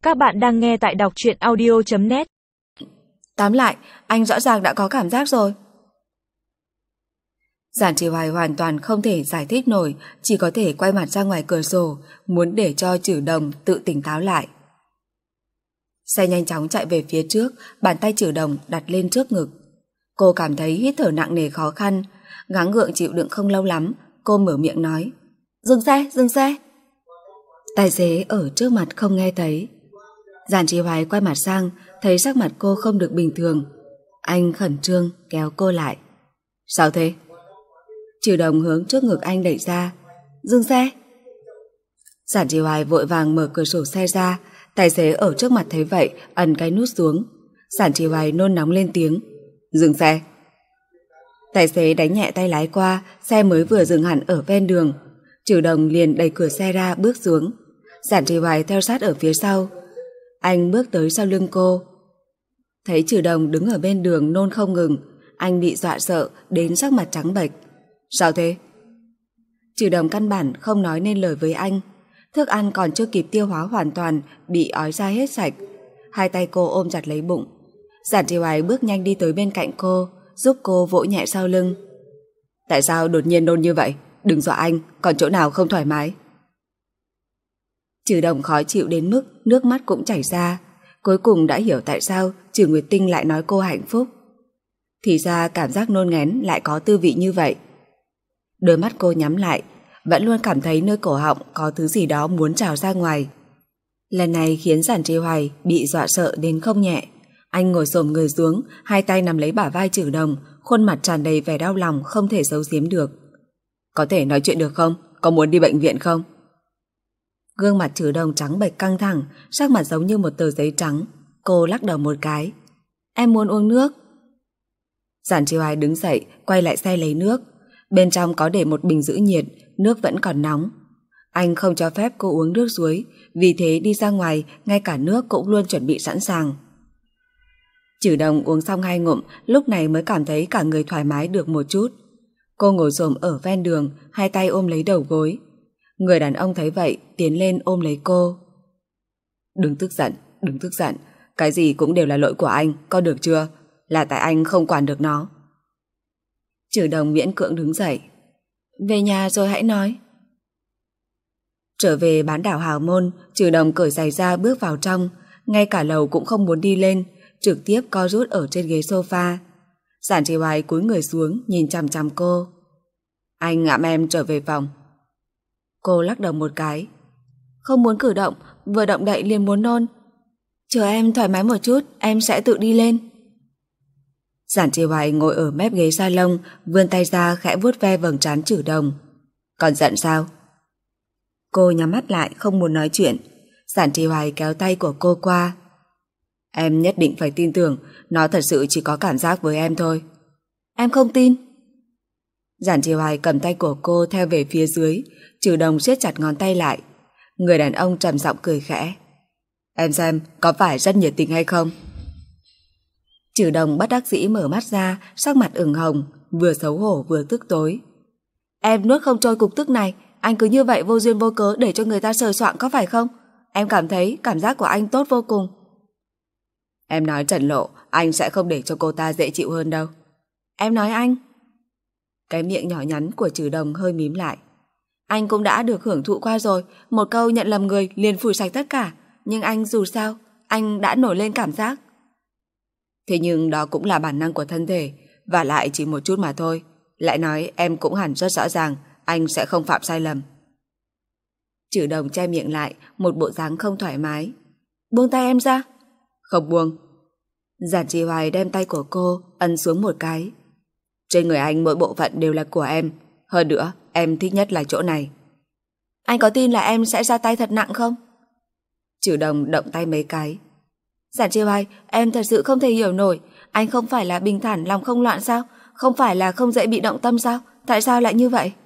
Các bạn đang nghe tại đọc truyện audio.net. Tóm lại, anh rõ ràng đã có cảm giác rồi. Giản Trì Hoài hoàn toàn không thể giải thích nổi, chỉ có thể quay mặt ra ngoài cửa sổ, muốn để cho Trử Đồng tự tỉnh táo lại. Xe nhanh chóng chạy về phía trước, bàn tay Trử Đồng đặt lên trước ngực. Cô cảm thấy hít thở nặng nề khó khăn, gắng gượng chịu đựng không lâu lắm, cô mở miệng nói: "Dừng xe, dừng xe." Tài xế ở trước mặt không nghe thấy. Giản Trì Hoài quay mặt sang, thấy sắc mặt cô không được bình thường. Anh khẩn trương kéo cô lại. "Sao thế?" Trử Đồng hướng trước ngực anh đẩy ra. "Dừng xe." Giản Trì Hoài vội vàng mở cửa sổ xe ra. Tài xế ở trước mặt thấy vậy ấn cái nút xuống. Giản Trì Hoài nôn nóng lên tiếng: "Dừng xe." Tài xế đánh nhẹ tay lái qua, xe mới vừa dừng hẳn ở ven đường. Trử Đồng liền đẩy cửa xe ra bước xuống. Giản Trì Hoài theo sát ở phía sau. Anh bước tới sau lưng cô. Thấy Trử Đồng đứng ở bên đường nôn không ngừng, anh bị dọa sợ đến sắc mặt trắng bệch. "Sao thế?" Trử Đồng căn bản không nói nên lời với anh. Thức ăn còn chưa kịp tiêu hóa hoàn toàn, bị ói ra hết sạch. Hai tay cô ôm chặt lấy bụng. Giản Trì Hoài bước nhanh đi tới bên cạnh cô, giúp cô vỗ nhẹ sau lưng. "Tại sao đột nhiên nôn như vậy? Đừng dọa anh, còn chỗ nào không thoải mái?" Trử Đồng khó chịu đến mức nước mắt cũng chảy ra. Cuối cùng đã hiểu tại sao Trử Nguyệt Tinh lại nói cô hạnh phúc. Thì ra cảm giác nôn ngén lại có tư vị như vậy. Đôi mắt cô nhắm lại, vẫn luôn cảm thấy nơi cổ họng có thứ gì đó muốn trào ra ngoài. Lần này khiến Giản Trì Hoài bị dọa sợ đến không nhẹ. Anh ngồi xổm người xuống, hai tay nắm lấy bả vai Trử Đồng, khuôn mặt tràn đầy vẻ đau lòng không thể giấu giếm được. "Có thể nói chuyện được không? Có muốn đi bệnh viện không?" Gương mặt Trử Đồng trắng bệch căng thẳng, sắc mặt giống như một tờ giấy trắng. Cô lắc đầu một cái. "Em muốn uống nước." Giản Trì Hoài đứng dậy, quay lại xe lấy nước. Bên trong có để một bình giữ nhiệt, nước vẫn còn nóng. Anh không cho phép cô uống nước suối, vì thế đi ra ngoài, ngay cả nước cũng luôn chuẩn bị sẵn sàng. Trử Đồng uống xong 2 ngụm, lúc này mới cảm thấy cả người thoải mái được một chút. Cô ngồi xổm ở ven đường, hai tay ôm lấy đầu gối. Người đàn ông thấy vậy, tiến lên ôm lấy cô. Đừng tức giận, đừng tức giận. Cái gì cũng đều là lỗi của anh, có được chưa? Là tại anh không quản được nó." Trử Đồng miễn cưỡng đứng dậy. "Về nhà rồi hãy nói." Trở về bán đảo Hào Môn, Trử Đồng cởi giày ra bước vào trong, ngay cả lầu cũng không muốn đi lên, trực tiếp co rút ở trên ghế sofa. Giản Trì Hoài cúi người xuống nhìn chằm chằm cô. "Anh ngạm em trở về phòng." Cô lắc đầu một cái. "Không muốn cử động, vừa động đậy liền muốn nôn. Chờ em thoải mái một chút, em sẽ tự đi lên." Giản Trì Hoài ngồi ở mép ghế salon, vươn tay ra khẽ vuốt ve vầng trán Trử Đồng. "Còn giận sao?" Cô nhắm mắt lại không muốn nói chuyện. Giản Trì Hoài kéo tay của cô qua. "Em nhất định phải tin tưởng, nó thật sự chỉ có cảm giác với em thôi." "Em không tin." Giản Trì Hoài cầm tay của cô theo về phía dưới. Trử Đồng siết chặt ngón tay lại. Người đàn ông trầm giọng cười khẽ. "Em xem có phải rất nhiệt tình hay không?" Trử Đồng bất đắc dĩ mở mắt ra, sắc mặt ửng hồng, vừa xấu hổ vừa tức tối. "Em nuốt không trôi cục tức này, anh cứ như vậy vô duyên vô cớ để cho người ta sờ soạng có phải không? Em cảm thấy cảm giác của anh tốt vô cùng." "Em nói Trần Lộ, anh sẽ không để cho cô ta dễ chịu hơn đâu." "Em nói anh." Cái miệng nhỏ nhắn của Trử Đồng hơi mím lại. "Anh cũng đã được hưởng thụ qua rồi, một câu nhận lầm người liền phủi sạch tất cả, nhưng anh dù sao, anh đã nổi lên cảm giác." "Thế nhưng đó cũng là bản năng của thân thể, và lại chỉ một chút mà thôi. Lại nói em cũng hẳn rất rõ ràng, anh sẽ không phạm sai lầm." Trử Đồng che miệng lại, một bộ dáng không thoải mái. "Buông tay em ra." "Không buông." Giản Trì Hoài đem tay của cô ấn xuống một cái. "Trên người anh mỗi bộ phận đều là của em. Hơn nữa, em thích nhất là chỗ này." "Anh có tin là em sẽ ra tay thật nặng không?" Trử Đồng động tay mấy cái. "Giản Trì Hoài, em thật sự không thể hiểu nổi. Anh không phải là bình thản lòng không loạn sao? Không phải là không dễ bị động tâm sao? Tại sao lại như vậy?"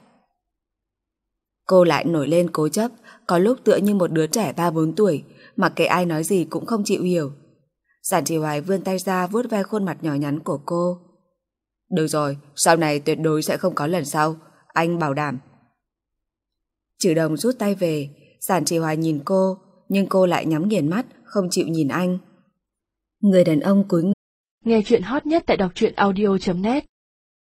Cô lại nổi lên cố chấp, có lúc tựa như một đứa trẻ 3-4 tuổi, mặc kệ ai nói gì cũng không chịu hiểu. Giản Trì Hoài vươn tay ra vuốt ve khuôn mặt nhỏ nhắn của cô. "Được rồi, sau này tuyệt đối sẽ không có lần sau, anh bảo đảm." Trử Đồng rút tay về. Giản Trì Hoài nhìn cô, nhưng cô lại nhắm nghiền mắt, không chịu nhìn anh. Người đàn ông cúi người. Nghe chuyện hot nhất tại đọc truyện audio.net